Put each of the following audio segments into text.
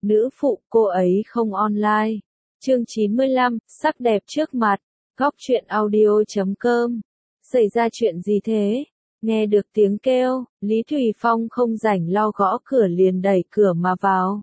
Nữ phụ cô ấy không online. Chương 95, sắc đẹp trước mặt. Góc truyện audio.com. Xảy ra chuyện gì thế? Nghe được tiếng kêu, Lý Thùy Phong không rảnh lo gõ cửa liền đẩy cửa mà vào.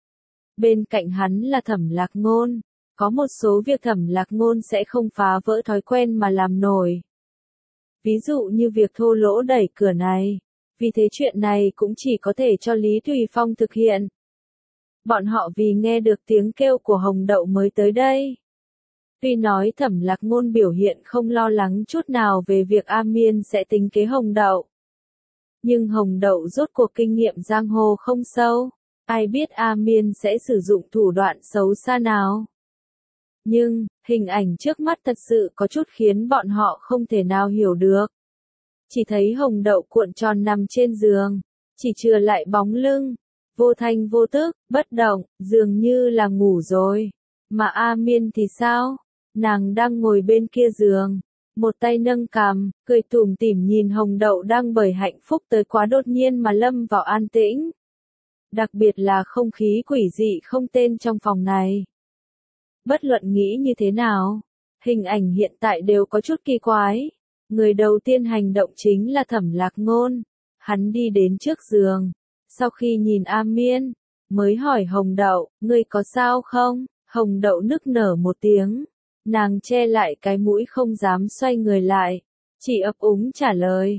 Bên cạnh hắn là Thẩm Lạc Ngôn. Có một số việc Thẩm Lạc Ngôn sẽ không phá vỡ thói quen mà làm nổi. Ví dụ như việc thô lỗ đẩy cửa này. Vì thế chuyện này cũng chỉ có thể cho Lý Thùy Phong thực hiện. Bọn họ vì nghe được tiếng kêu của Hồng Đậu mới tới đây. Tuy nói Thẩm Lạc Ngôn biểu hiện không lo lắng chút nào về việc A Miên sẽ tính kế Hồng Đậu. Nhưng Hồng Đậu rốt cuộc kinh nghiệm giang hồ không sâu, ai biết A Miên sẽ sử dụng thủ đoạn xấu xa nào. Nhưng, hình ảnh trước mắt thật sự có chút khiến bọn họ không thể nào hiểu được. Chỉ thấy Hồng Đậu cuộn tròn nằm trên giường, chỉ chừa lại bóng lưng, vô thanh vô tức, bất động, dường như là ngủ rồi. Mà A Miên thì sao? Nàng đang ngồi bên kia giường, một tay nâng cằm, cười tủm tỉm nhìn Hồng Đậu đang bởi hạnh phúc tới quá đột nhiên mà lâm vào an tĩnh. Đặc biệt là không khí quỷ dị không tên trong phòng này. Bất luận nghĩ như thế nào, hình ảnh hiện tại đều có chút kỳ quái. Người đầu tiên hành động chính là Thẩm Lạc Ngôn. Hắn đi đến trước giường, sau khi nhìn A Miên, mới hỏi Hồng Đậu, ngươi có sao không? Hồng Đậu nức nở một tiếng, nàng che lại cái mũi không dám xoay người lại, chỉ ấp úng trả lời,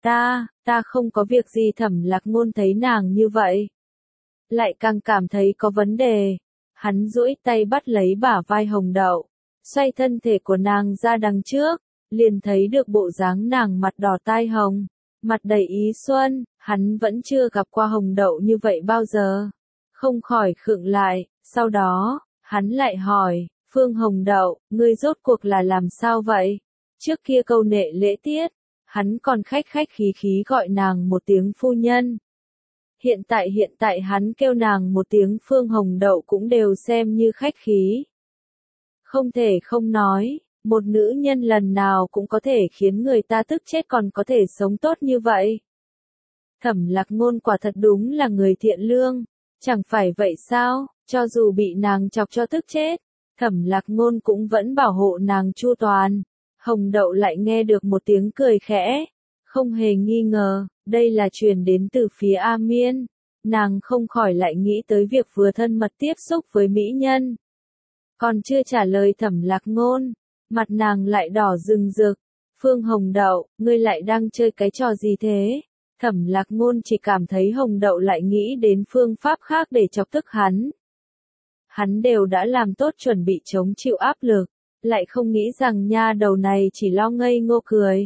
ta không có việc gì. Thẩm Lạc Ngôn thấy nàng như vậy, lại càng cảm thấy có vấn đề. Hắn duỗi tay bắt lấy bả vai Hồng Đậu, xoay thân thể của nàng ra đằng trước, liền thấy được bộ dáng nàng mặt đỏ tai hồng, mặt đầy ý xuân. Hắn vẫn chưa gặp qua Hồng Đậu như vậy bao giờ, không khỏi khựng lại. Sau đó, hắn lại hỏi, Phương Hồng Đậu, ngươi rốt cuộc là làm sao vậy? Trước kia câu nệ lễ tiết, hắn còn khách khí khí gọi nàng một tiếng phu nhân. Hiện tại hắn kêu nàng một tiếng Phương Hồng Đậu cũng đều xem như khách khí. Không thể không nói, một nữ nhân lần nào cũng có thể khiến người ta tức chết còn có thể sống tốt như vậy. Thẩm Lạc Ngôn quả thật đúng là người thiện lương, chẳng phải vậy sao? Cho dù bị nàng chọc cho tức chết, Thẩm Lạc Ngôn cũng vẫn bảo hộ nàng chu toàn. Hồng Đậu lại nghe được một tiếng cười khẽ, không hề nghi ngờ, đây là truyền đến từ phía A Miên. Nàng không khỏi lại nghĩ tới việc vừa thân mật tiếp xúc với mỹ nhân. Còn chưa trả lời Thẩm Lạc Ngôn, mặt nàng lại đỏ rừng rực. Phương Hồng Đậu, ngươi lại đang chơi cái trò gì thế? Thẩm Lạc Ngôn chỉ cảm thấy Hồng Đậu lại nghĩ đến phương pháp khác để chọc tức hắn. Hắn đều đã làm tốt chuẩn bị chống chịu áp lực, lại không nghĩ rằng nha đầu này chỉ lo ngây ngô cười.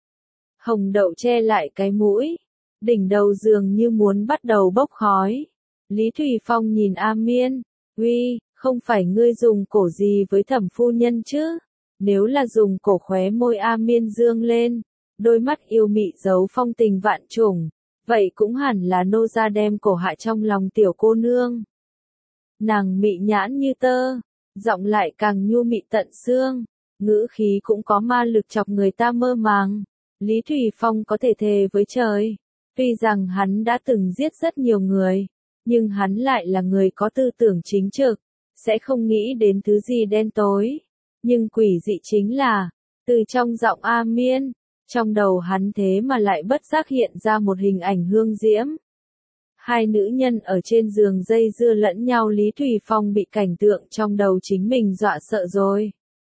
Hồng Đậu che lại cái mũi, đỉnh đầu dường như muốn bắt đầu bốc khói. Lý Thùy Phong nhìn A Miên, uy, không phải ngươi dùng cổ gì với Thẩm phu nhân chứ? Nếu là dùng cổ, khóe môi A Miên dương lên, đôi mắt yêu mị giấu phong tình vạn trùng, vậy cũng hẳn là nô gia đem cổ hạ trong lòng tiểu cô nương. Nàng mị nhãn như tơ, giọng lại càng nhu mị tận xương, ngữ khí cũng có ma lực chọc người ta mơ màng. Lý Thùy Phong có thể thề với trời, tuy rằng hắn đã từng giết rất nhiều người, nhưng hắn lại là người có tư tưởng chính trực, sẽ không nghĩ đến thứ gì đen tối. Nhưng quỷ dị chính là, từ trong giọng A Miên, trong đầu hắn thế mà lại bất giác hiện ra một hình ảnh hương diễm. Hai nữ nhân ở trên giường dây dưa lẫn nhau. Lý Thùy Phong bị cảnh tượng trong đầu chính mình dọa sợ rồi.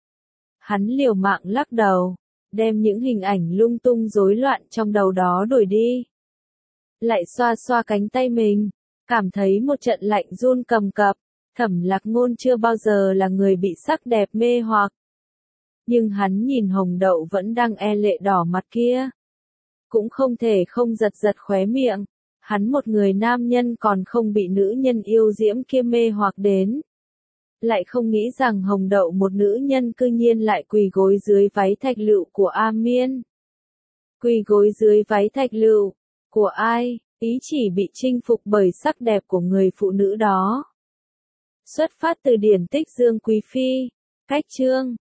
Hắn liều mạng lắc đầu, đem những hình ảnh lung tung rối loạn trong đầu đó đuổi đi. Lại xoa xoa cánh tay mình, cảm thấy một trận lạnh run cầm cập. Thẩm Lạc Ngôn chưa bao giờ là người bị sắc đẹp mê hoặc. Nhưng hắn nhìn Hồng Đậu vẫn đang e lệ đỏ mặt kia, cũng không thể không giật giật khóe miệng. Hắn một người nam nhân còn không bị nữ nhân yêu diễm kia mê hoặc đến. Lại không nghĩ rằng Hồng Đậu một nữ nhân cư nhiên lại quỳ gối dưới váy thạch lựu của A Miên. Quỳ gối dưới váy thạch lựu của ai? Ý chỉ bị chinh phục bởi sắc đẹp của người phụ nữ đó. Xuất phát từ điển tích Dương Quý Phi. Cách chương